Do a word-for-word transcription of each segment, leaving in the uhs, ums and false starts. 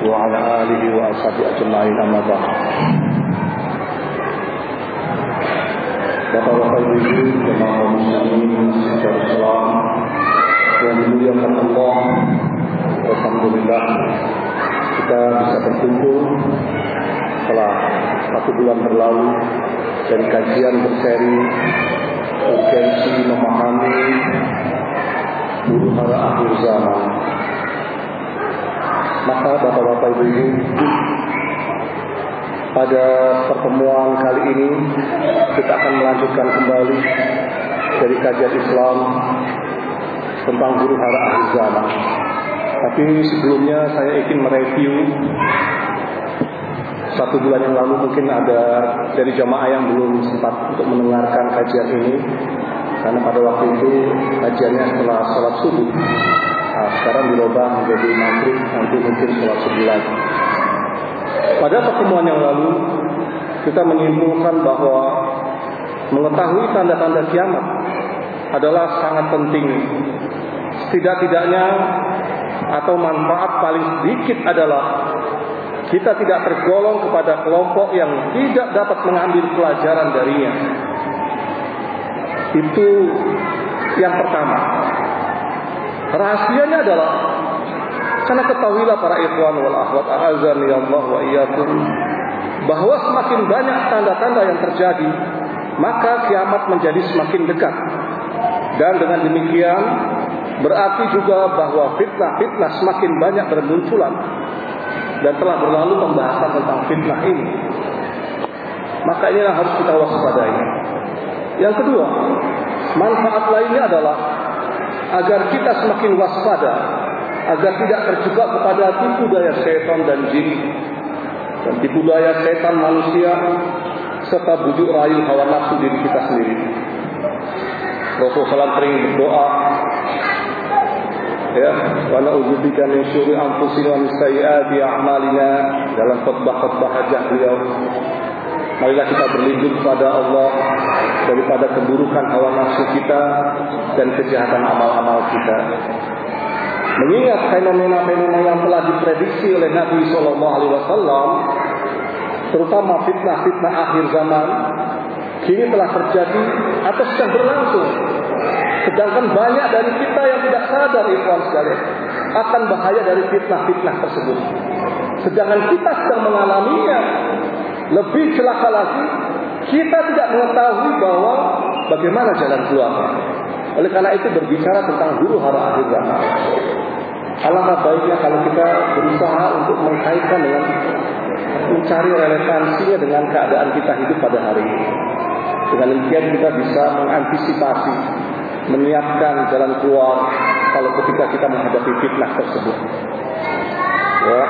وعلى آله وأصحابه أجمعين أما بعد. Bapak-bapak ibu-ibu jemaah kaum muslimin secara Islam yang dimuliakan Allah, alhamdulillah kita bisa berkumpul setelah satu bulan berlalu dari kajian berseri urgensi memahami huru hara akhir zaman. Maka bapak-bapak ibu-ibu, pada pertemuan kali ini kita akan melanjutkan kembali dari kajian Islam tentang huru hara akhir zaman. Tapi sebelumnya saya ingin mereview satu bulan yang lalu, mungkin ada dari jamaah yang belum sempat untuk mendengarkan kajian ini, karena pada waktu itu kajiannya setelah sholat subuh. Nah, sekarang dirubah menjadi maghrib, nanti mungkin sholat subuh lagi. Pada pertemuan yang lalu kita menyimpulkan bahwa mengetahui tanda-tanda kiamat adalah sangat penting. Setidak-tidaknya atau manfaat paling sedikit adalah kita tidak tergolong kepada kelompok yang tidak dapat mengambil pelajaran darinya. Itu yang pertama. Rahasianya adalah, karena ketahuilah para ikhwan wal akhwat a'azani Allah wa iyyakum, bahwa semakin banyak tanda-tanda yang terjadi, maka kiamat menjadi semakin dekat. Dan dengan demikian berarti juga bahwa fitnah-fitnah semakin banyak bermunculan. Dan telah berlalu pembahasan tentang fitnah ini. Maka inilah harus kita waspadai. Yang kedua, manfaat lainnya adalah agar kita semakin waspada, agar tidak terjebak kepada tipu daya setan dan jin, dan tipu daya setan manusia, serta bujuk rayu hawa nafsu diri kita sendiri. Rasulullah shallallahu alaihi wasallam sering berdoa, ya, wa na'udzubika min syururi anfusina wa min sayyiati a'malina, dalam khutbah-khutbah hajah beliau. Marilah kita berlindung kepada Allah daripada keburukan hawa nafsu kita dan kejahatan amal-amal kita. Mengingat fenomena-fenomena yang telah diprediksi oleh Nabi shallallahu alaihi wasallam, terutama fitnah-fitnah akhir zaman, kini telah terjadi atau sedang berlangsung. Sedangkan banyak dari kita yang tidak sadar, ikhwan sekalian, akan bahaya dari fitnah-fitnah tersebut. Sedangkan kita sedang mengalaminya. Lebih celaka lagi, kita tidak mengetahui bahwa bagaimana jalan keluar. Oleh karena itu berbicara tentang huru hara akhir zaman, alangkah baiknya kalau kita berusaha untuk mengkaitkan dengan, mencari relevansinya dengan keadaan kita hidup pada hari ini. Dengan demikian kita bisa mengantisipasi, menyiapkan jalan keluar kalau ketika kita menghadapi fitnah tersebut. Ya,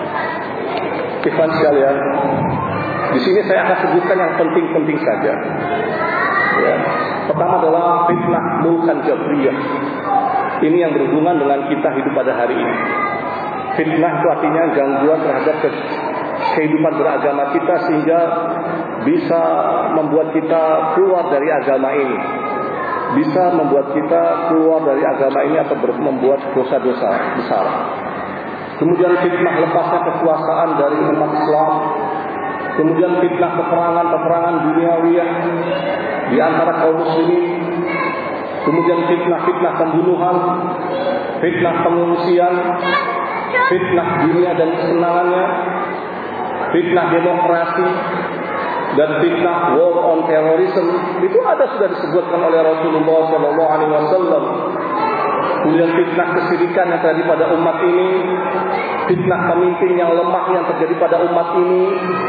ikhwan sekalian, di sini saya akan sebutkan yang penting-penting saja. Ya, pertama adalah fitnah mulkan jabriyah. Ini yang berhubungan dengan kita hidup pada hari ini. Fitnah itu artinya gangguan terhadap kehidupan beragama kita sehingga bisa membuat kita keluar dari agama ini, bisa membuat kita keluar dari agama ini atau membuat dosa-dosa besar. Kemudian fitnah lepasnya kekuasaan dari umat Islam. Kemudian fitnah peperangan-peperangan duniawiyah di antara kaum muslimin. Kemudian fitnah-fitnah pembunuhan, fitnah pengungsian, fitnah dunia dan kesenangannya, fitnah demokrasi, dan fitnah war on terrorism. Itu ada sudah disebutkan oleh Rasulullah shallallahu alaihi wasallam. Kemudian fitnah kesyirikan yang terjadi pada umat ini, fitnah pemimpin yang lemah yang terjadi pada umat ini,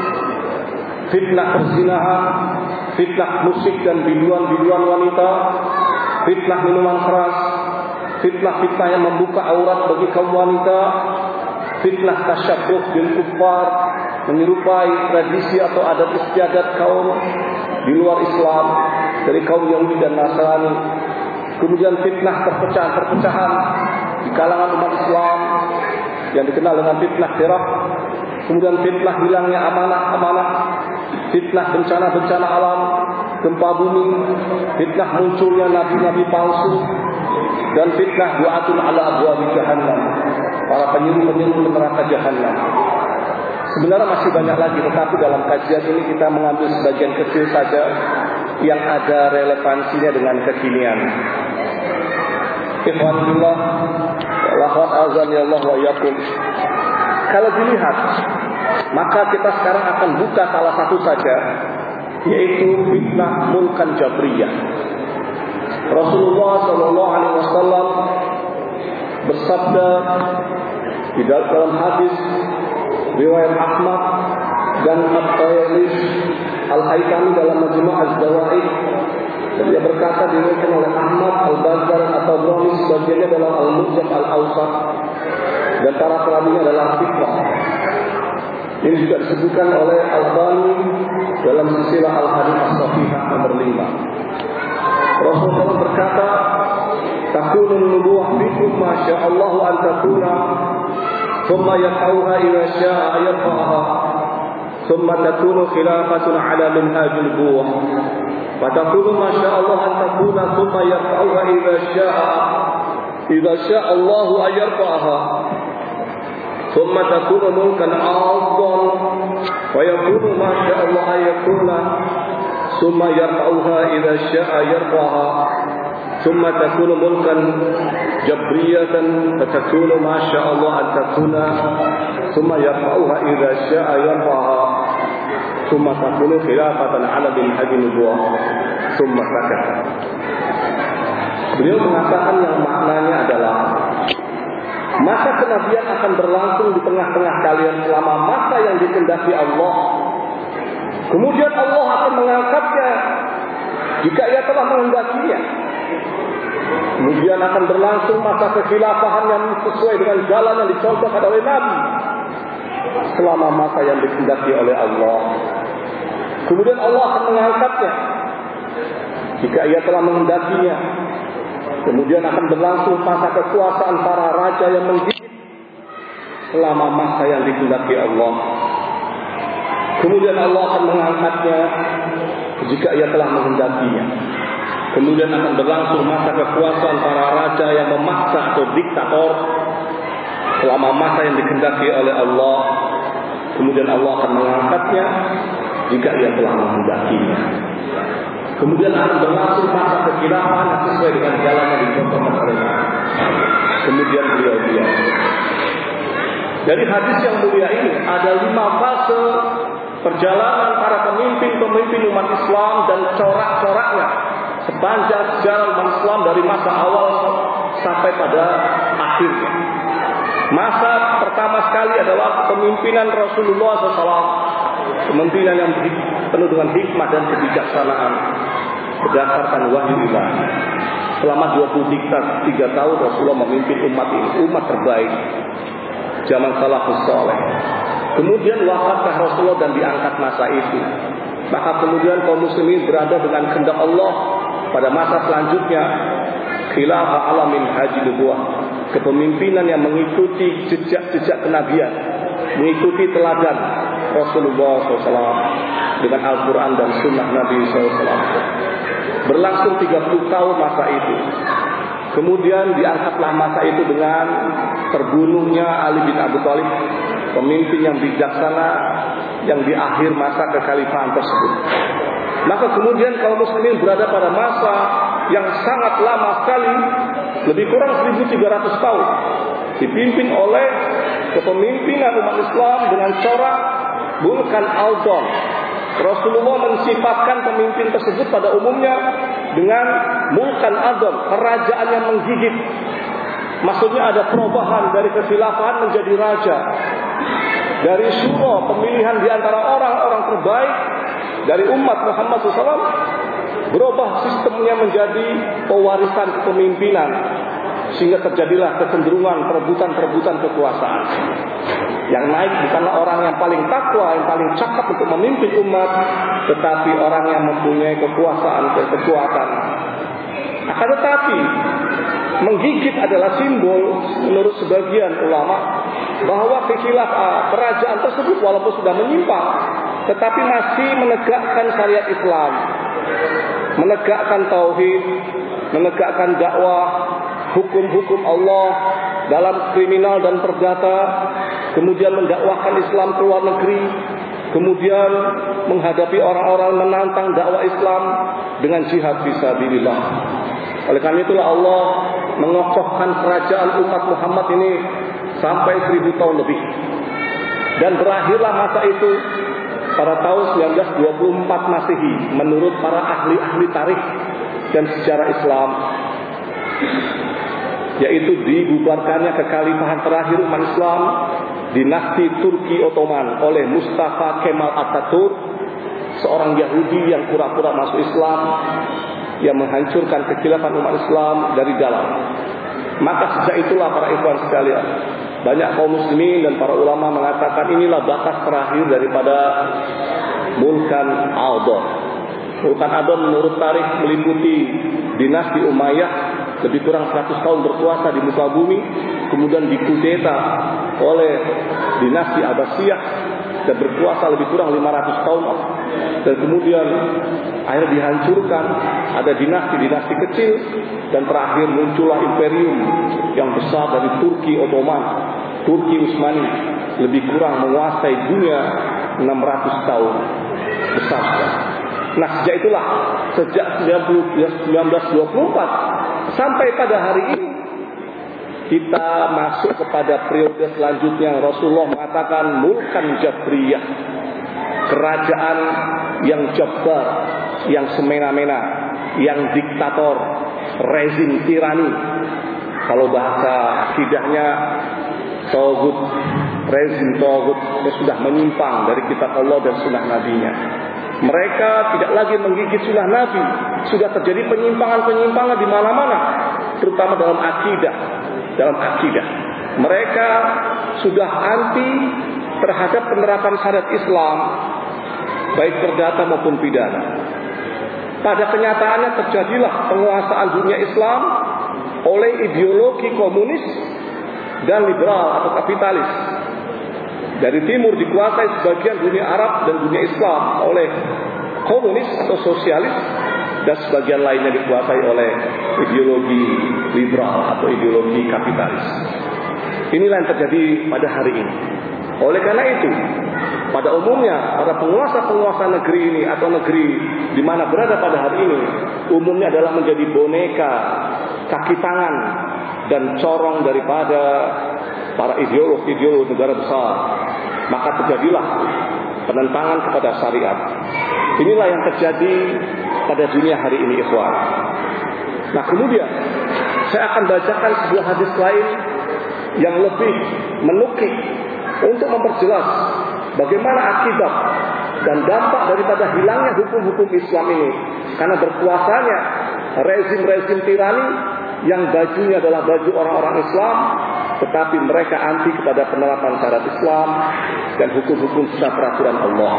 fitnah perzinahan, fitnah musik dan biduan-biduan wanita, fitnah minuman keras, fitnah-fitnah yang membuka aurat bagi kaum wanita, fitnah tasyabbuh bil kuffar, menyerupai tradisi atau adat istiadat kaum di luar Islam dari kaum Yahudi dan Nasrani. Kemudian fitnah perpecahan-perpecahan di kalangan umat Islam yang dikenal dengan fitnah firaq. Kemudian fitnah hilangnya amanah-amanah, fitnah bencana-bencana alam, gempa bumi, fitnah munculnya nabi-nabi palsu, dan fitnah du'atun ala abwabi jahannam. para penyuruh-penyuruh ke neraka jahanam. Sebenarnya masih banyak lagi, tetapi dalam kajian ini kita mengambil sebagian kecil saja yang ada relevansinya dengan kekinian. Ikhwanillah, lahwat azan ya Allah wa yakum. Kalau dilihat, maka kita sekarang akan buka salah satu saja, yaitu fitnah mulkan jabriyah. Rasulullah Shallallahu Alaihi Wasallam bersabda di dalam hadis riwayat Ahmad dan At-Tayalisi Al-Haythami dalam Majmu' Az-Zawaid, dia berkata diriwayatkan oleh Ahmad, Al-Bazzar atau Brani, sebagiannya dalam Al-Mujam Al-Awsat, dan para perawinya adalah fitnah. Ini juga disebutkan oleh Al-Albani dalam silsilah Al-Hadits As-Sahihah nomor lima. Rasulullah berkata, "Takunun nubuwah fikum ma sya'allah an takuna, thumma yaqauha idza syaa'a yarfa'aha, thumma takunu khilafatun 'ala minhajil nubuwah, wa takunu ma sya'allah an takuna, thumma yarfa'uha idza syaa'a idza syaa Allah an yarfa'aha, thumma takunu mulkan 'azan, wa yakunu ma syaa'a Allah an yakuna, thumma yarfa'uha idza syaa'a yarfa'aha, thumma takunu mulkan jabriyatan, fa takunu ma syaa'a Allah an takuna, thumma yarfa'uha idza syaa'a yarfa'aha, thumma takunu khilafatan 'ala minhajin nubuwah, thumma sakata." Beliau mengatakan yang maknanya adalah masa kenabian akan berlangsung di tengah-tengah kalian selama masa yang dikehendaki Allah. Kemudian Allah akan mengangkatnya jika ia telah menghendakinya. Kemudian akan berlangsung masa kekhilafahan yang sesuai dengan jalan yang dicontohkan oleh Nabi selama masa yang dikehendaki oleh Allah. Kemudian Allah akan mengangkatnya jika ia telah menghendakinya. Kemudian akan berlangsung masa kekuasaan para raja yang menggigit selama masa yang dikehendaki Allah. Kemudian Allah akan mengangkatnya jika ia telah menghendakinya. Kemudian akan berlangsung masa kekuasaan para raja yang memaksa atau diktator selama masa yang dikehendaki oleh Allah. Kemudian Allah akan mengangkatnya jika ia telah menghendakinya. Kemudian akan berlangsung masa kekhilafahan sesuai dengan jalan yang dicontohkan oleh Nabi. Kemudian beliau bilang, dari hadis yang mulia ini ada lima fase perjalanan para pemimpin-pemimpin umat Islam dan corak-coraknya sepanjang sejarah umat Islam dari masa awal sampai pada akhirnya. Masa pertama sekali adalah kepemimpinan Rasulullah shallallahu alaihi wasallam, kepemimpinan yang penuh dengan hikmah dan kebijaksanaan berdasarkan wahyu ilahi. Selama dua puluh tiga tahun Rasulullah memimpin umat ini, umat terbaik zaman salafus saleh. Kemudian wafatlah Rasulullah dan diangkat masa itu. Maka kemudian kaum muslimin berada dengan kehendak Allah pada masa selanjutnya, khilafah ala minhajin nubuwah, kepemimpinan yang mengikuti jejak-jejak kenabian, mengikuti teladan Rasulullah shallallahu alaihi wasallam dengan Al-Quran dan Sunnah Nabi shallallahu alaihi wasallam. Berlangsung tiga puluh tahun masa itu. Kemudian diangkatlah masa itu dengan terbunuhnya Ali bin Abi Thalib, pemimpin yang bijaksana yang di akhir masa kekhalifahan tersebut. Maka kemudian kaum muslimin berada pada masa yang sangat lama sekali, lebih kurang seribu tiga ratus tahun, dipimpin oleh kepemimpinan umat Islam dengan corak Mulkan Al-Dhon. Rasulullah mensifatkan pemimpin tersebut pada umumnya dengan Mulkan Al-Dhon, kerajaan yang menggigit. Maksudnya ada perubahan dari kekhilafahan menjadi raja, dari syura, pemilihan di antara orang-orang terbaik dari umat Muhammad shallallahu alaihi wasallam, berubah sistemnya menjadi pewarisan kepemimpinan, sehingga terjadilah kecenderungan perebutan-perebutan kekuasaan. Yang naik bukanlah orang yang paling takwa, yang paling cakap untuk memimpin umat, tetapi orang yang mempunyai kekuasaan dan kekuatan. Akan tetapi menggigit adalah simbol menurut sebagian ulama bahwa kekhilafah kerajaan tersebut walaupun sudah menyimpang, tetapi masih menegakkan syariat Islam, menegakkan tauhid, menegakkan dakwah, hukum-hukum Allah, dalam kriminal dan perdata, kemudian mendakwahkan Islam ke luar negeri, kemudian menghadapi orang-orang menantang dakwah Islam dengan jihad fisabilillah. Oleh karena itulah Allah mengokohkan kerajaan umat Muhammad ini sampai seribu tahun lebih. Dan berakhirlah masa itu pada tahun seribu sembilan ratus dua puluh empat Masehi menurut para ahli-ahli tarikh dan sejarah Islam, yaitu dibubarkannya kekhalifahan terakhir umat Islam, dinasti Turki Ottoman oleh Mustafa Kemal Atatürk, seorang Yahudi yang pura-pura masuk Islam, yang menghancurkan kekhilafan umat Islam dari dalam. Maka sejak itulah para ikhwan sekalian, banyak kaum muslimin dan para ulama mengatakan inilah batas terakhir daripada Mulkan Adon. Mulkan Adon menurut tarikh meliputi dinasti Umayyah, lebih kurang seratus tahun berkuasa di muka bumi, kemudian dikudeta oleh dinasti Abbasiyah dan berkuasa lebih kurang lima ratus tahun, dan kemudian akhirnya dihancurkan. Ada dinasti-dinasti kecil, dan terakhir muncullah imperium yang besar dari Turki Ottoman, Turki Utsmani, lebih kurang menguasai dunia enam ratus tahun besar. Nah, sejak itulah, sejak seribu sembilan ratus dua puluh empat sampai pada hari ini, kita masuk kepada periode selanjutnya. Rasulullah mengatakan mulkan jabriyah, kerajaan yang jabbar, yang semena-mena, yang diktator, rezim tirani. Kalau bahasa akidahnya tauhid, rezim tauhid yang sudah menyimpang dari kitab Allah dan sunnah Nabi-Nya. Mereka tidak lagi menggigit sunnah Nabi. Sudah terjadi penyimpangan-penyimpangan di mana-mana, terutama dalam akidah. Dalam akidah, mereka sudah anti terhadap penerapan syariat Islam, baik perdata maupun pidana. Pada kenyataannya terjadilah penguasaan dunia Islam oleh ideologi komunis dan liberal atau kapitalis. Dari timur dikuasai sebagian dunia Arab dan dunia Islam oleh komunis atau sosialis, dan sebagian lainnya dikuasai oleh ideologi liberal atau ideologi kapitalis. Inilah yang terjadi pada hari ini. Oleh karena itu, pada umumnya para penguasa-penguasa negeri ini atau negeri di mana berada pada hari ini, umumnya adalah menjadi boneka, kaki tangan, dan corong daripada para ideolog-ideolog negara besar. Maka terjadilah penentangan kepada syariat. Inilah yang terjadi pada dunia hari ini, ikhwan. Nah, kemudian saya akan bacakan sebuah hadis lain yang lebih menukik untuk memperjelas bagaimana akibat dan dampak daripada hilangnya hukum-hukum Islam ini, karena berkuasanya rezim-rezim tirani yang bajunya adalah baju orang-orang Islam, tetapi mereka anti kepada penerapan syariat Islam dan hukum-hukum serta peraturan Allah.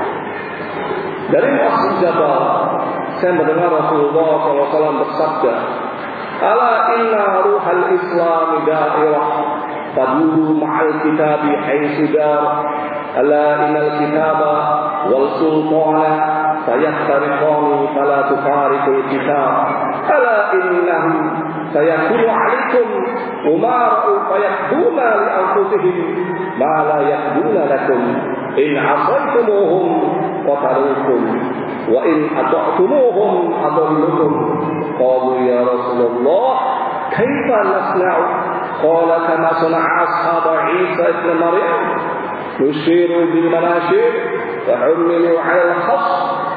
Dari Mu'adz bin Jabal, saya mendengar Rasulullah shallallahu alaihi wasallam bersabda, "Ala inna ruhal Islam da'irah, faduru ma'al kitabi haitsu dar. Ala innal kitaba wal sultana sayahtariqani fala tufariqul kitab. Ala innahu sayakunu 'alaikum umara'u fayahduna li anfusihim ma la yahduna lakum in 'asaytumuhum qatalukum wa in ata'tumuhum adallukum." Qalu ya Rasulullah, kaifa nasna'u? Qala kama sana'a ashab Isa ibn Maryam, nushiru bil manashir wa humilu 'ala al-khas,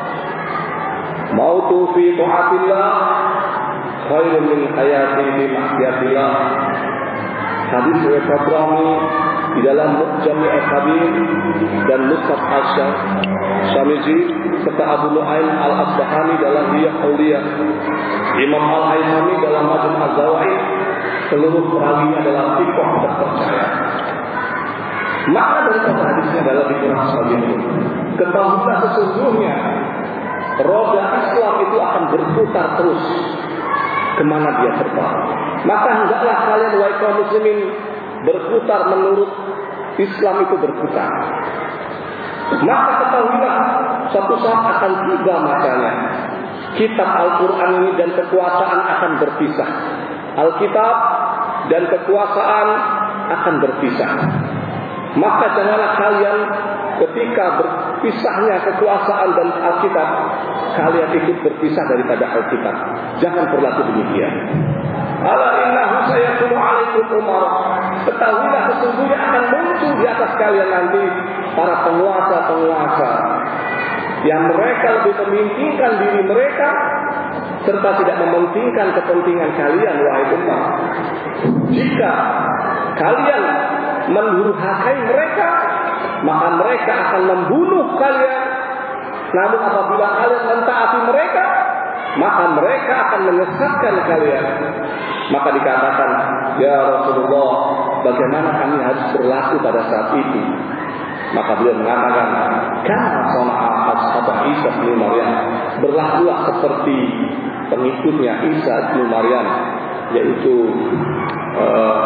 mautu fi ta'atillah khairun min hayati fi ma'siyatillah. Hadis riwayat Tabrani di dalam Mu'jam al-Kabir dan Musnad Asy-Syamiji serta Abu Nu'aim al-Asbahani dalam Riyah Auliyah, Imam Al-Haythami dalam Majmu' Az-Zawaid. Seluruh perawinya adalah thiqah terpercaya. Makna dari hadisnya adalah dikurang sebagai ini. Ketahuilah sesungguhnya roda Islam itu akan berputar terus kemana dia terbang. Maka hendaklah kalian wahai kaum muslimin berputar menurut Islam itu berputar. Maka ketahuilah suatu saat akan tiba masanya kitab Al-Quran ini dan kekuasaan akan berpisah. Alkitab dan kekuasaan akan berpisah. Maka janganlah kalian ketika berpisahnya kekuasaan dan Alkitab, kalian ikut berpisah daripada Alkitab. Jangan berlaku demikian. Ala innahu sayakunu alaikum umara. Ketahuilah sesungguhnya akan muncul di atas kalian nanti para penguasa-penguasa yang mereka lebih mementingkan diri mereka serta tidak mementingkan kepentingan kalian, wahai umat. Jika kalian mendurhakai mereka, maka mereka akan membunuh kalian. Namun apabila kalian mentaati mereka, maka mereka akan menyesatkan kalian. Maka dikatakan, ya Rasulullah, bagaimana kami harus berlaku pada saat itu? Maka beliau mengatakan, kama sana'a ashab Isa bin Maryam, berlakulah seperti pengikutnya Isa bin Maryam, yaitu uh,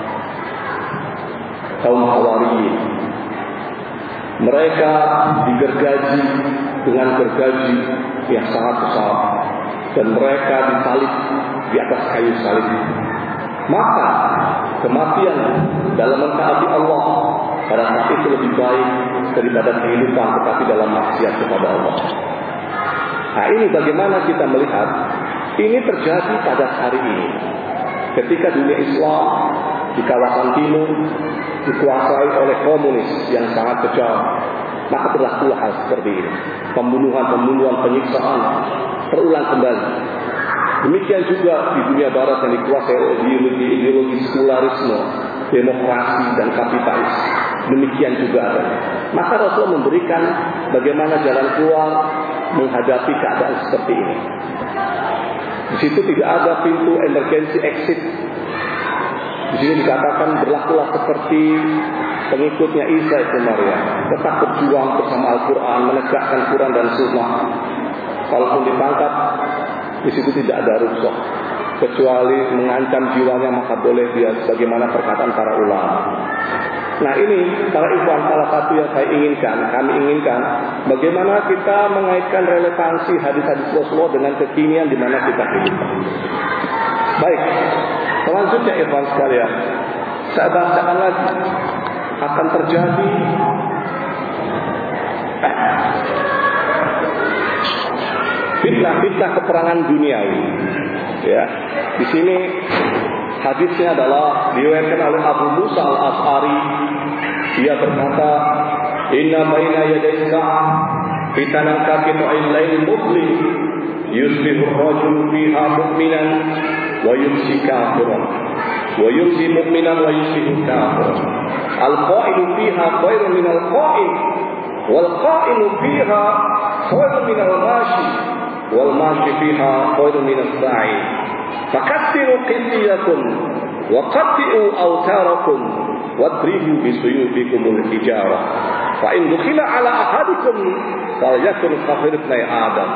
kaum Hawariyin. Mereka digergaji dengan gergaji yang sangat besar, dan mereka disalib di atas kayu salib. Maka kematian dalam mentaati Allah pada saat itu lebih baik daripada kehidupan tetapi dalam maksiat kepada Allah. Nah, ini bagaimana kita melihat ini terjadi pada hari ini, ketika dunia Islam di kawasan timur dikuasai oleh komunis yang sangat kejam. Maka berlakulah hal seperti ini. Pembunuhan-pembunuhan, penyiksaan terulang kembali. Demikian juga di dunia barat yang dikuasai oleh ideologi sekularisme, demokrasi dan kapitalis. Demikian juga ada. Maka Rasul memberikan bagaimana jalan keluar menghadapi keadaan seperti ini. Di situ tidak ada pintu emergency exit. Di sini dikatakan berlakulah seperti pengikutnya Isa bin Maryam, tetap berjuang bersama Al-Quran, menegakkan Quran dan Sunnah. Kalaupun ditangkap, di situ tidak ada rukhsah, kecuali mengancam jiwanya, maka boleh dia sebagaimana perkataan para ulama. Nah, ini para ikhwan, salah satu yang saya inginkan, kami inginkan, bagaimana kita mengaitkan relevansi hadis-hadis Rasulullah dengan kekinian di mana kita hidup. Baik, selanjutnya ikhwan sekalian, saya bahasakan lagi akan terjadi fitnah-fitnah peperangan duniawi. Ya, di sini hadisnya adalah diriwayatkan oleh Abu Musa Al-Asy'ari. Dia berkata, "Inna baina yaday sa'ah fitanan kaqi'il lail mudlim yusbihu ar-rajulu fiha mu'minan wa yumsi kafiran wa yumsi mu'minan wa yusbihu kafiran. Al-qa'ilu fiha khairun min al-qa'im wal qa'ilu fiha khairun min al-mashi wal mashi fiha khairun min as-sa'i. Fakatsiru qitiyakum wa qati'u awtarakum wadribu bisuyubikum al-hijarah. Fa in dukhila ala ahadikum falyakun kafirun Adam."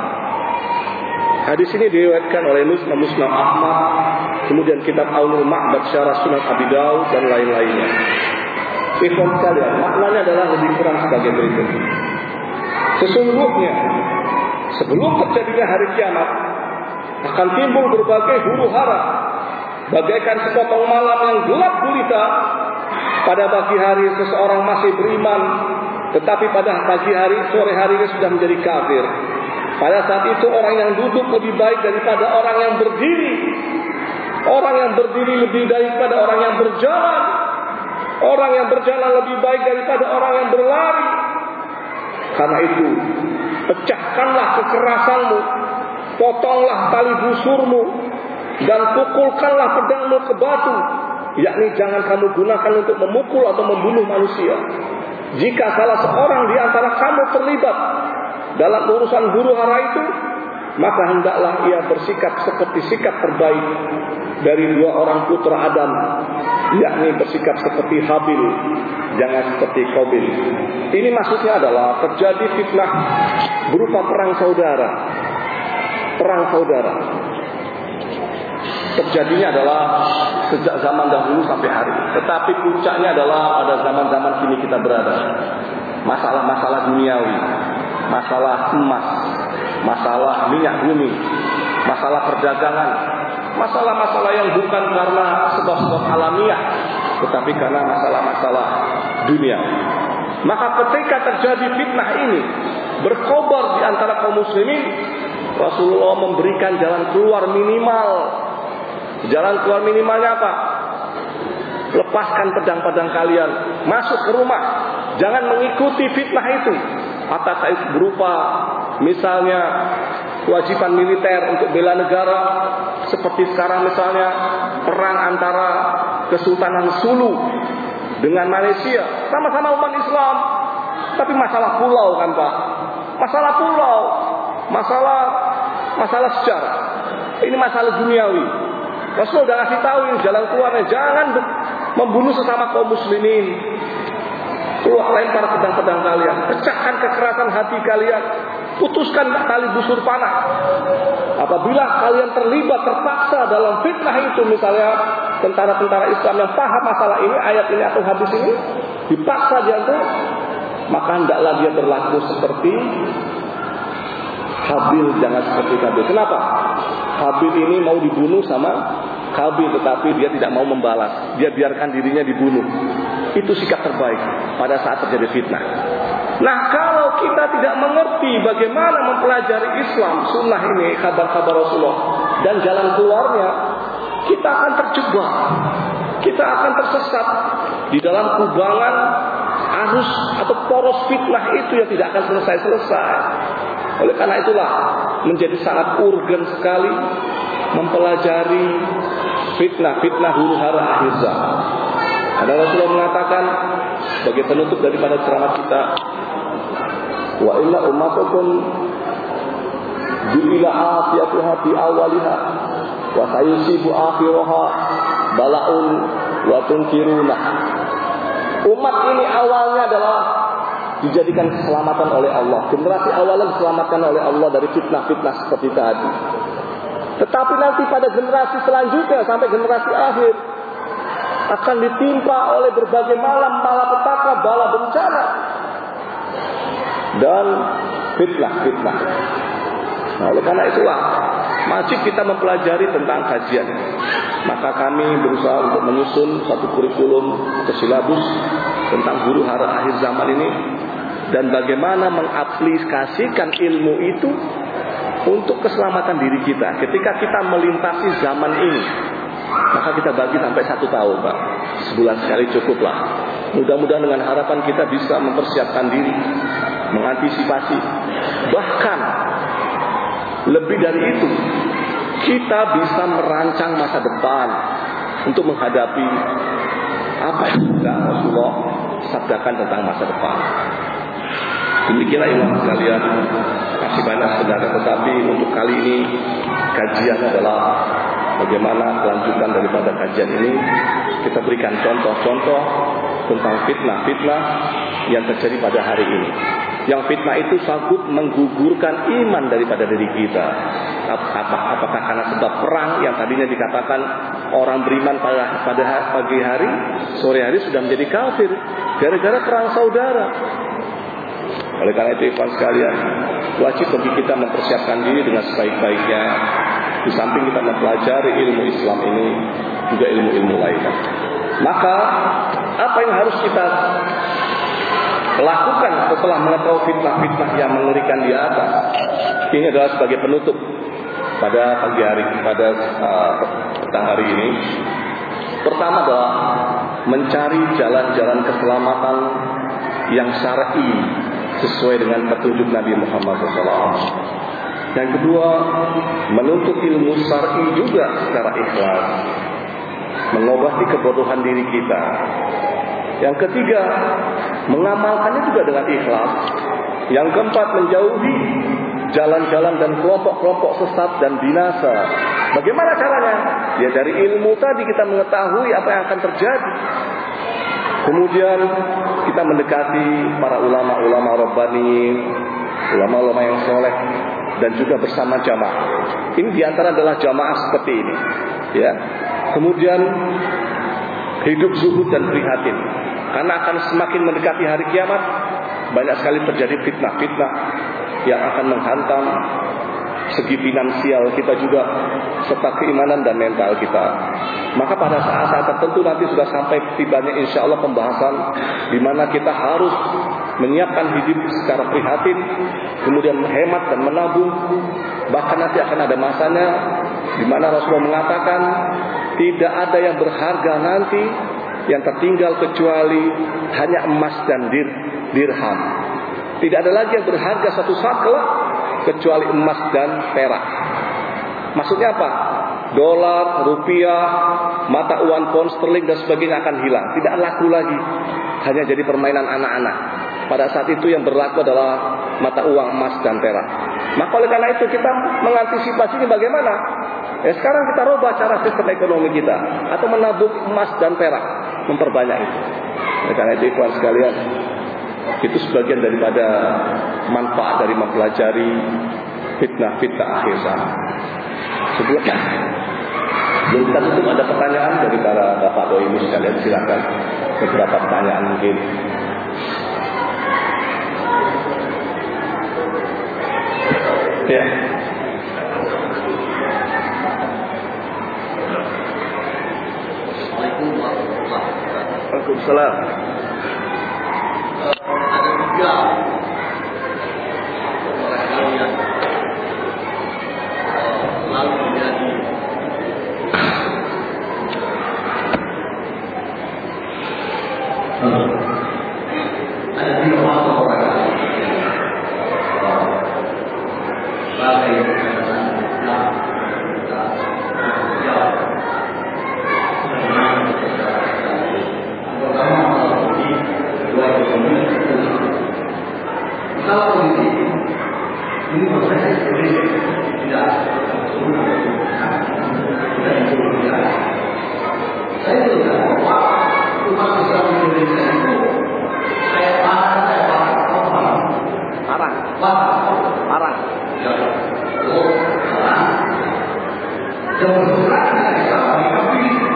Hadis ini diriwayatkan oleh Muslim Muslim Ahmad, kemudian kitab Aunul Ma'bad Syarah Sunan Abi Daud dan lain-lainnya. Ikhwan sekalian, maknanya adalah lebih kurang sebagai berikut. Sesungguhnya sebelum terjadinya hari kiamat akan timbul berbagai huru-hara, bagaikan sepotong malam yang gelap gulita. Pada pagi hari seseorang masih beriman, tetapi pada pagi hari, sore harinya sudah menjadi kafir. Pada saat itu orang yang duduk lebih baik daripada orang yang berdiri. Orang yang berdiri lebih daripada orang yang berjalan. Orang yang berjalan lebih baik daripada orang yang berlari. Karena itu, pecahkanlah kekerasanmu, potonglah tali busurmu, dan pukulkanlah pedangmu ke batu. Yakni jangan kamu gunakan untuk memukul atau membunuh manusia. Jika salah seorang di antara kamu terlibat dalam urusan huru-hara itu, maka hendaklah ia bersikap seperti sikap terbaik dari dua orang putra Adam, yakni bersikap seperti Habil, jangan seperti Qabil. Ini maksudnya adalah terjadi fitnah berupa perang saudara. Perang saudara terjadinya adalah sejak zaman dahulu sampai hari ini. Tetapi puncaknya adalah pada zaman-zaman kini kita berada. Masalah-masalah duniawi, masalah emas, masalah minyak bumi, masalah perdagangan, masalah-masalah yang bukan karena sebab-sebab alamiah, tetapi karena masalah-masalah dunia. Maka ketika terjadi fitnah ini berkobar di antara kaum muslimin, Rasulullah memberikan jalan keluar minimal. Jalan keluar minimalnya apa? Lepaskan pedang-pedang kalian, masuk ke rumah, jangan mengikuti fitnah itu. Apakah itu berupa misalnya kewajiban militer untuk bela negara, seperti sekarang misalnya perang antara Kesultanan Sulu dengan Malaysia, sama-sama umat Islam, tapi masalah pulau kan Pak, masalah pulau, masalah masalah sejarah, ini masalah duniawi. Rasul sudah kasih tahu ini jalan keluarnya, jangan membunuh sesama kaum muslimin. Keluar, lempar pedang-pedang kalian, pecahkan kekerasan hati kalian, putuskan tali busur panah. Apabila kalian terlibat terpaksa dalam fitnah itu, misalnya tentara-tentara Islam yang paham masalah ini, ayat ini atau hadis ini, dipaksa dia itu, maka hendaklah dia berlaku seperti Habil, jangan seperti Habil. Kenapa? Habil ini mau dibunuh sama Habil, tetapi dia tidak mau membalas. Dia biarkan dirinya dibunuh. Itu sikap terbaik pada saat terjadi fitnah. Nah, kalau kita tidak mengerti bagaimana mempelajari Islam, sunnah ini, kabar-kabar Rasulullah, dan jalan keluarnya, kita akan terjebak. Kita akan tersesat di dalam kubangan arus atau poros fitnah itu yang tidak akan selesai-selesai. Oleh karena itulah menjadi sangat urgen sekali mempelajari fitnah-fitnah huru hara akhir zaman. Ada Rasulullah mengatakan sebagai penutup daripada ceramah kita, wa inna ummatakum ju'ila afiyatuha fi awwaliha wa sayusibu akhiraha bala'un wa tunkiruna. Umat ini awalnya adalah dijadikan keselamatan oleh Allah. Generasi awalnya diselamatkan oleh Allah dari fitnah-fitnah seperti tadi. Tetapi nanti pada generasi selanjutnya sampai generasi akhir akan ditimpa oleh berbagai malam malapetaka, bala bencana dan fitnah-fitnah. Nah, oleh karena itulah wajib kita mempelajari tentang kajian. Maka kami berusaha untuk menyusun satu kurikulum atau silabus tentang huru hara akhir zaman ini, dan bagaimana mengaplikasikan ilmu itu untuk keselamatan diri kita ketika kita melintasi zaman ini. Maka kita bagi sampai satu tahun, Pak. Sebulan sekali cukuplah. Mudah-mudahan dengan harapan kita bisa mempersiapkan diri, mengantisipasi, bahkan lebih dari itu, kita bisa merancang masa depan untuk menghadapi apa yang sudah Rasulullah sabdakan tentang masa depan. Demikianlah iman sekalian, masih banyak saudara, tetapi untuk kali ini kajian adalah bagaimana kelanjutan daripada kajian ini. Kita berikan contoh-contoh tentang fitnah-fitnah yang terjadi pada hari ini. Yang fitnah itu sanggup menggugurkan iman daripada diri kita. Apa, apakah karena sebab perang yang tadinya dikatakan orang beriman pada, pada pagi hari, sore hari sudah menjadi kafir gara-gara perang saudara. Oleh karena itu, ikhwan sekalian, wajib bagi kita mempersiapkan diri dengan sebaik-baiknya. Di samping kita mempelajari ilmu Islam ini, juga ilmu-ilmu lainnya. Maka apa yang harus kita lakukan setelah mengetahui fitnah-fitnah yang mengerikan di atas? Ini adalah sebagai penutup pada pagi hari, pada uh, petang hari ini. Pertama adalah mencari jalan-jalan keselamatan yang syar'i sesuai dengan petunjuk Nabi Muhammad shallallahu alaihi wasallam. Yang kedua, menuntut ilmu syar'i juga secara ikhlas, mengobati kebodohan diri kita. Yang ketiga, mengamalkannya juga dengan ikhlas. Yang keempat, menjauhi jalan-jalan dan kelompok-kelompok sesat dan binasa. Bagaimana caranya? Ya dari ilmu tadi kita mengetahui apa yang akan terjadi. Kemudian kita mendekati para ulama-ulama rabbani, ulama-ulama yang soleh, dan juga bersama jamaah. Ini diantara adalah jamaah seperti ini, ya. Kemudian hidup zuhud dan prihatin, karena akan semakin mendekati hari kiamat, banyak sekali terjadi fitnah-fitnah yang akan menghantam segi finansial kita juga, serta keimanan dan mental kita. Maka pada saat-saat tertentu nanti sudah sampai tibanya insya Allah pembahasan di mana kita harus menyiapkan hidup secara prihatin, kemudian menghemat dan menabung. Bahkan nanti akan ada masanya di mana Rasulullah mengatakan tidak ada yang berharga nanti yang tertinggal kecuali hanya emas dan dir, dirham. Tidak ada lagi yang berharga satu saat kelak kecuali emas dan perak. Maksudnya apa? Dolar, rupiah, mata uang pound sterling dan sebagainya akan hilang. Tidak laku lagi. Hanya jadi permainan anak-anak. Pada saat itu yang berlaku adalah mata uang emas dan perak. Maka oleh karena itu kita mengantisipasi ini bagaimana? Ya sekarang kita rubah cara sistem ekonomi kita, atau menabung emas dan perak, memperbanyak itu. Oleh karena itu ikhwan sekalian, itu sebagian daripada manfaat dari mempelajari fitnah-fitnah akhir zaman. Sebelumnya, belum kita tutup, ada pertanyaan dari para bapak doi ibu sekalian, silakan beberapa pertanyaan mungkin. Ya. Waalaikumsalam. Ada tiga orang yang selalu menjadi ada tiga orang orang sebagai kalau ini ini proses ini tidak tidak tidak saya tidak bahwa umat Islam Indonesia itu saya parah saya parah parah Parah, parah parah. ya oh parah yang bergerak dengan Islam tapi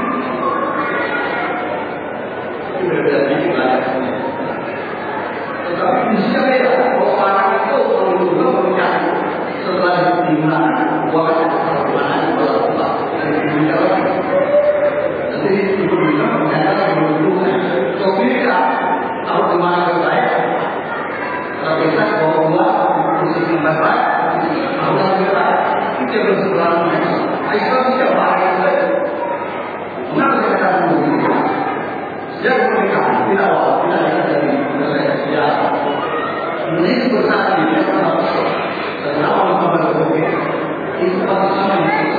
itu berbeda sedikit. Tetapi bisa beda. Orang itu juga punya setelah dimana buat perbuatan berubah dan dibilang nanti itu bisa menyatakan berhubungan. So kita harus dimana saya kalau kita bahwa posisi bapak Allah kita kita berseberangan. Aisyah tidak baik saya. Mengapa saya katakan begitu? Sejak pernikahan tidak awal tidak ada dari saya sejak ini bersatu di dalam dalam kabar berbeda itu pasti sama itu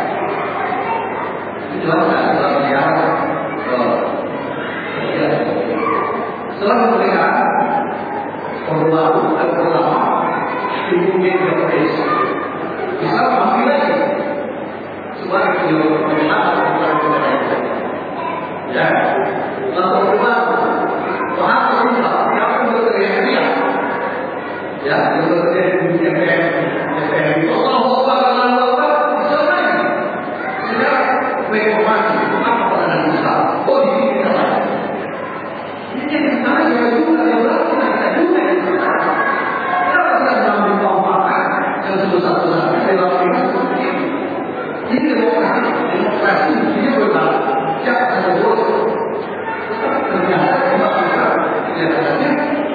itu adalah dalam yang setelah pernikahan perlalu dan perlama hubungan berkes bisa masih lagi sebagai penyelamat sebagai penyelamat ya lalu perlalu bahasa sudah yang berkreasi ya, seperti yang saya saya Allah Allah Allah selesai. Sudah reformasi apa pada Musa? Oh ini kita lagi. Ini yang saya juga yang kita juga yang kita. Kita sedang mengambil makan yang satu-satu saya lakukan seperti ini. Ini demokrasi, demokrasi ini berbeda. Jangan ada bos. Ternyata kita bisa lihatnya.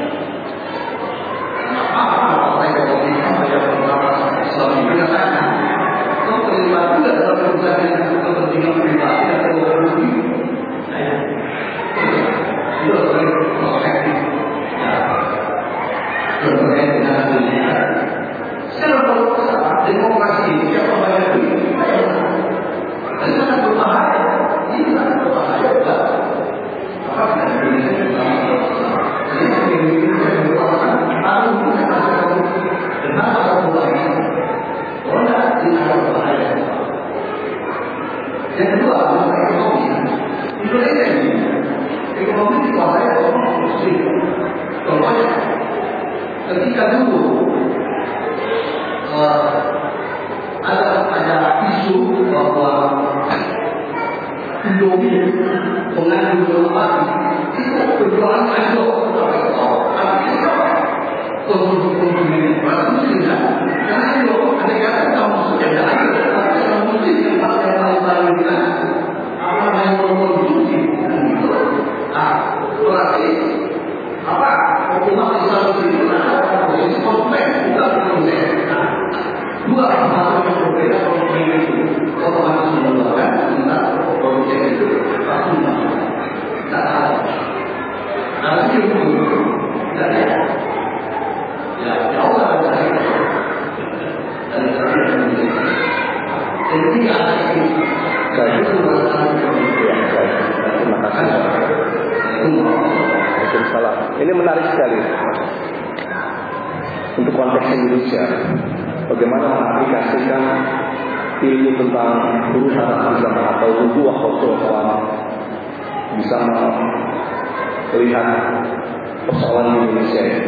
Apa orang yang berpikir yang berbeda Islam ini sana, kau terlibat juga dalam perusahaan kepentingan pribadi atau ekonomi. Saya, itu adalah proses berkait dengan dunia. Secara proses demokrasi siapa banyak duit, ini sangat berbahaya. Ini sangat berbahaya. Apa yang Indonesia jadi Indonesia merupakan tahu dengan orang lain orang tidak berbahaya. Yang kedua adalah ekonomi. Indonesia ini ekonomi dikuasai oleh orang muslim. Contohnya ketika dulu uh, ada ada isu bahwa Indomie mengandung lemak itu berjualan kandung sampai tahu tapi itu konsumen konsumen baru tidak karena itu ada kata Jadi ada ini. Saya itu mengatakan Ya, baik. Terima kasih. Waalaikumsalam. Ini menarik sekali untuk konteks Indonesia. Bagaimana mengaplikasikan ilmu tentang urusan agama atau nubuwah Rasulullah bisa melihat persoalan di Indonesia ini.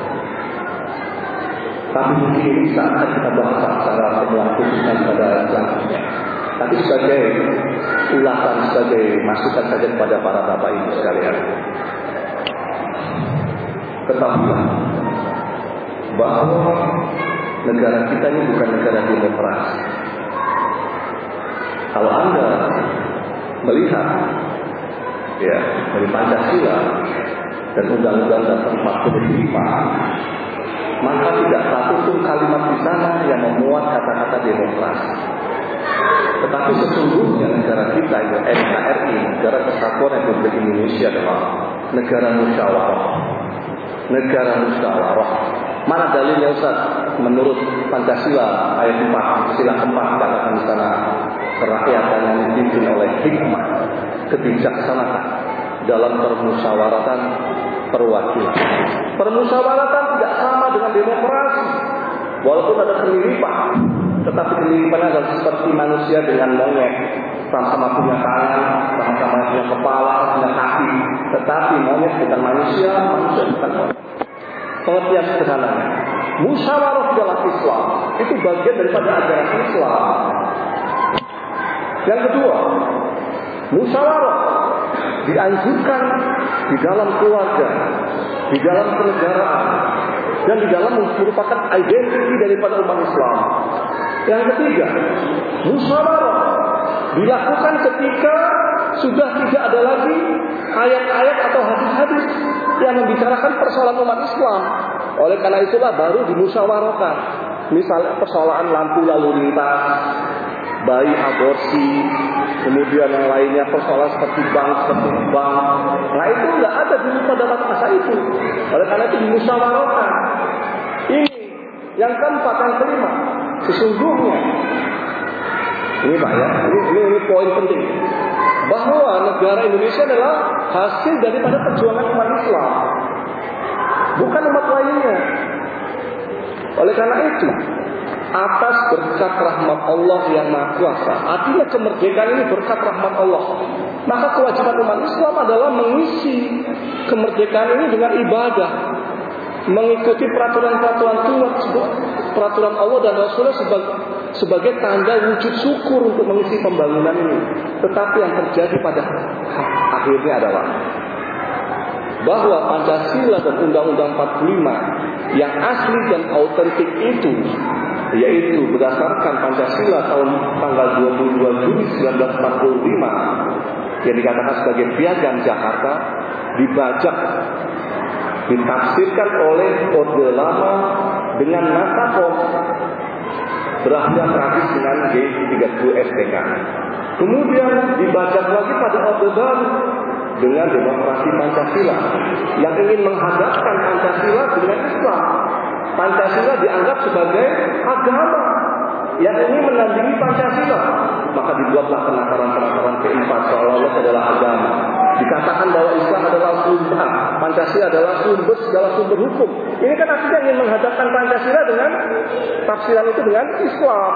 Tapi mungkin ini bisa akan kita bahas secara sebuah khususnya pada selanjutnya. Tapi sebagai ulasan, sebagai masukan saja kepada para bapak ibu sekalian, ketahuilah bahwa negara kita ini bukan negara demokrasi. Kalau Anda melihat ya dari Pancasila dan Undang-Undang Dasar empat puluh lima, maka tidak satu pun kalimat di sana yang memuat kata-kata demokrasi. Tetapi sesungguhnya negara kita, N K R I, Negara Kesatuan Republik Indonesia adalah negara musyawarah. Negara musyawarah. Mana dalilnya Ustaz? Menurut Pancasila ayat empat, sila keempat katakan di sana, kerakyatan yang dipimpin oleh hikmah, kebijaksanaan dalam permusyawaratan perwakilan. Permusyawaratan tidak sama dengan demokrasi. Walaupun ada kemiripan, tetapi kemiripan adalah seperti manusia dengan monyet, sama-sama punya tangan, sama-sama punya kepala, punya kaki. Tetapi monyet bukan manusia, manusia bukan monyet. Pengertian sederhananya, musyawarah dalam Islam itu bagian daripada ajaran Islam. Yang kedua, musyawarah dianjurkan di dalam keluarga, di dalam kenegaraan, dan di dalam merupakan identiti daripada umat Islam. Yang ketiga, musyawarah dilakukan ketika sudah tidak ada lagi ayat-ayat atau hadis-hadis yang membicarakan persoalan umat Islam. Oleh karena itulah baru dimusyawarahkan. Misalnya persoalan lampu lalu lintas, bayi aborsi, kemudian yang lainnya persoalan seperti bank, seperti bank. Nah itu nggak ada dulu pada masa itu. Oleh karena itu dimusyawarahkan. Ini yang keempat, yang kelima, sesungguhnya ini Pak ya, ini, ini, ini poin penting, bahwa negara Indonesia adalah hasil daripada perjuangan umat Islam, bukan umat lainnya. Oleh karena itu, atas berkat rahmat Allah yang Maha Kuasa, artinya kemerdekaan ini berkat rahmat Allah, maka kewajiban umat Islam adalah mengisi kemerdekaan ini dengan ibadah, mengikuti peraturan-peraturan Tuhan, peraturan Allah dan Rasulullah sebagai, sebagai tanda wujud syukur untuk mengisi pembangunan ini. Tetapi yang terjadi pada akhirnya adalah bahwa Pancasila dan Undang-Undang empat puluh lima yang asli dan autentik itu, yaitu berdasarkan Pancasila tahun tanggal dua puluh dua Juni seribu sembilan ratus empat puluh lima yang dikatakan sebagai Piagam Jakarta, dibajak, ditafsirkan oleh Orde Lama dengan nata pos berakhir tragis dengan G tiga puluh S P K. Kemudian dibajak lagi pada Orde Baru dengan demokrasi Pancasila yang ingin menghadapkan Pancasila dengan Islam. Pancasila dianggap sebagai agama yang ingin menandingi Pancasila. Maka dibuatlah penataran-penataran keempat seolah-olah adalah agama. Dikatakan bahwa Islam adalah sumber, Pancasila adalah sumber segala sumber hukum. Ini kan artinya ingin menghadapkan Pancasila dengan tafsiran itu dengan Islam.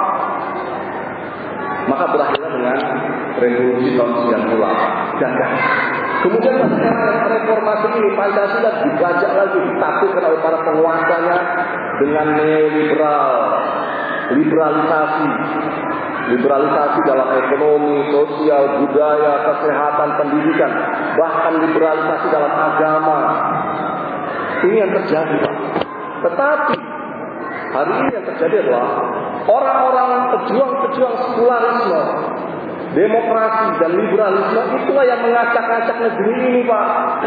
Maka berakhirlah dengan revolusi tahun sembilan puluh delapan. Gagal. Kemudian pada reformasi ini Pancasila dibajak lagi, ditafsirkan oleh para penguasanya dengan neoliberal, liberalisasi. Liberalisasi dalam ekonomi, sosial, budaya, kesehatan, pendidikan, bahkan liberalisasi dalam agama. Ini yang terjadi, Pak. Tetapi hari ini yang terjadi adalah orang-orang pejuang-pejuang sekularisme, demokrasi dan liberalisme itulah yang mengacak-acak negeri ini, Pak.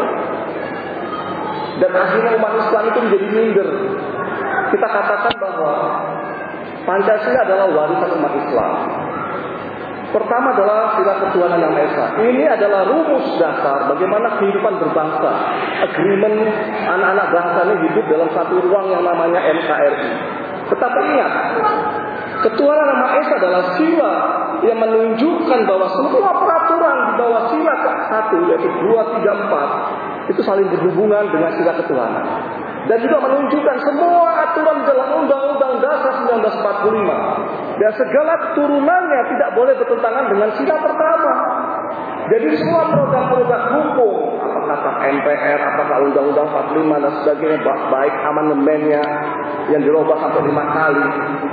Dan akhirnya umat Islam itu menjadi minder. Kita katakan bahwa Pancasila adalah warisan umat Islam. Pertama adalah sila ketuhanan yang Maha Esa. Ini adalah rumus dasar bagaimana kehidupan berbangsa. Agreement anak-anak bangsa ini hidup dalam satu ruang yang namanya N K R I. Tetapi ingat, Ketuhanan Yang Maha Esa adalah sila yang menunjukkan bahwa semua peraturan di bawah sila satu, yaitu dua, tiga, empat, itu saling berhubungan dengan sila ketuhanan. Dan juga menunjukkan semua aturan dalam Undang-Undang Dasar seribu sembilan ratus empat puluh lima dan segala turunannya tidak boleh bertentangan dengan sila pertama. Jadi semua produk-produk hukum, apakah M P R, apakah Undang-Undang empat puluh lima dan sebagainya, baik amandemennya yang dirubah sampai lima kali,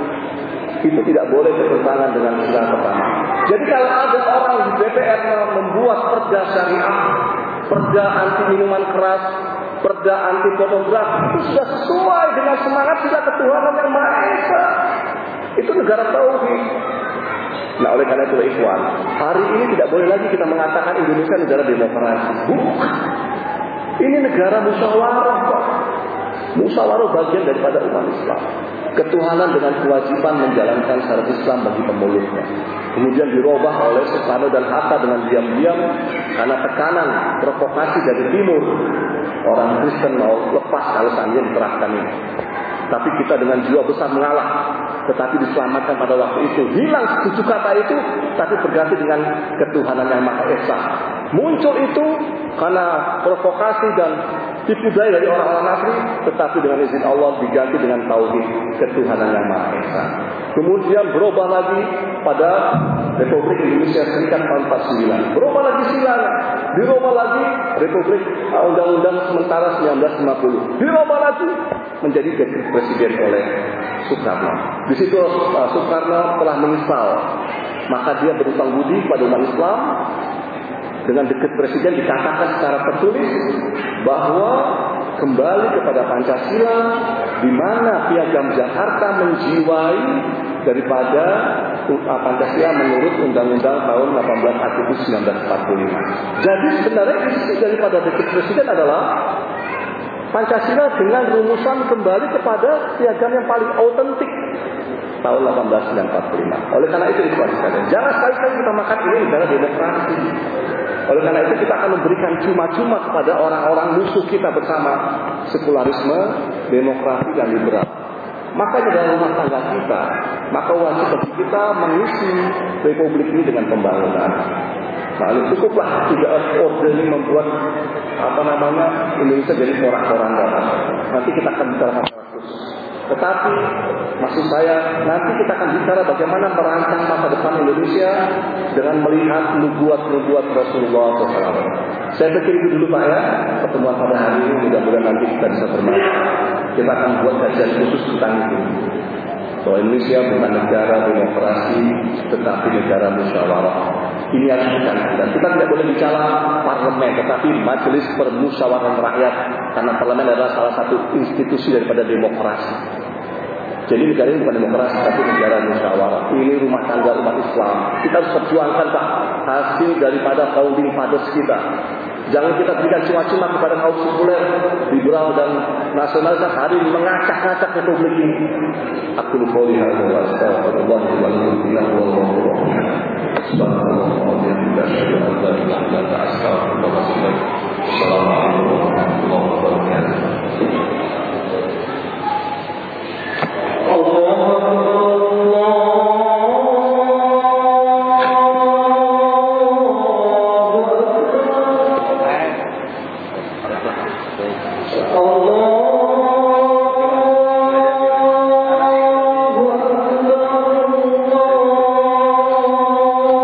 itu tidak boleh bertentangan dengan sila pertama. Jadi kalau ada orang di D P R membuat perda syariah, perda anti minuman keras, perda anti pornografi, itu sudah sesuai dengan semangat sila ketuhanan Yang Maha Esa. Itu negara tauhid. Nah, oleh karena itu ikhwan, hari ini tidak boleh lagi kita mengatakan Indonesia negara demokrasi. Bukan. Ini negara musyawarah, Pak. Musyawarah bagian daripada umat Islam. Ketuhanan dengan kewajiban menjalankan syariat Islam bagi pemeluknya. Kemudian dirubah oleh Soekarno dan Hatta dengan diam-diam karena tekanan provokasi dari timur. Orang Kristen mau lepas kalau seandainya diterapkan ini. Tapi kita dengan jiwa besar mengalah. Tetapi diselamatkan pada waktu itu. Hilang tujuh kata itu, tapi berganti dengan ketuhanan Yang Maha Esa. Muncul itu karena provokasi dan tipu daya dari orang-orang Nasri, tetapi dengan izin Allah diganti dengan tauhid ketuhanan Yang Maha Esa. Kemudian berubah lagi pada Republik Indonesia Serikat tahun empat puluh sembilan. Berubah lagi silanya. Dirubah lagi Republik Undang-Undang Sementara seribu sembilan ratus lima puluh. Dirubah lagi menjadi presiden oleh Soekarno. Di situ uh, Soekarno telah menyesal, maka dia berutang budi pada umat Islam. Dengan dekret presiden dikatakan secara tertulis bahwa kembali kepada Pancasila, di mana Piagam Jakarta menjiwai daripada Pancasila menurut Undang-Undang tahun delapan belas Agustus seribu sembilan ratus empat puluh lima. Jadi sebenarnya isi daripada dekret presiden adalah Pancasila dengan rumusan kembali kepada piagam yang paling autentik tahun delapan belas empat puluh lima. Oleh karena itu ikhwan sekalian, jangan sekali-kali kita makan ini negara demokrasi. Oleh karena itu kita akan memberikan cuma-cuma kepada orang-orang musuh kita bersama, sekularisme, demokrasi dan liberal. Makanya dalam rumah tangga kita, maka wajib bagi kita mengisi republik ini dengan pembangunan. Lalu cukuplah tidak order ini membuat apa namanya Indonesia jadi porak-poranda. Nanti kita akan bicara masalah khusus. Tetapi maksud saya nanti kita akan bicara bagaimana merancang masa depan Indonesia dengan melihat nubuat-nubuat Rasulullah shallallahu alaihi wasallam. Saya pikir itu dulu Pak ya, pertemuan pada hari ini mudah-mudahan nanti kita bisa bermanfaat. Kita akan buat kajian khusus tentang itu. Bahwa Indonesia bukan negara demokrasi, tetapi negara musyawarah. Ini harus kita dan kita tidak boleh bicara parlemen, tetapi majelis permusyawaratan rakyat, karena parlemen adalah salah satu institusi daripada demokrasi. Jadi negara ini bukan demokrasi, tapi negara musyawarah. Ini rumah tangga umat Islam. Kita harus perjuangkan Pak hasil daripada founding fathers kita. Jangan kita berikan cuma-cuma kepada kaum sekuler, liberal dan nasionalis hari ini mengacak-ngacak republik ini. Aku qouli hadza wa astaghfirullah li wa lakum wallahu a'lam. Subhanallah wa bihamdihi wa la ilaha illa anta astaghfiruka wa atubu ilaik. Assalamualaikum warahmatullahi wabarakatuh. Allah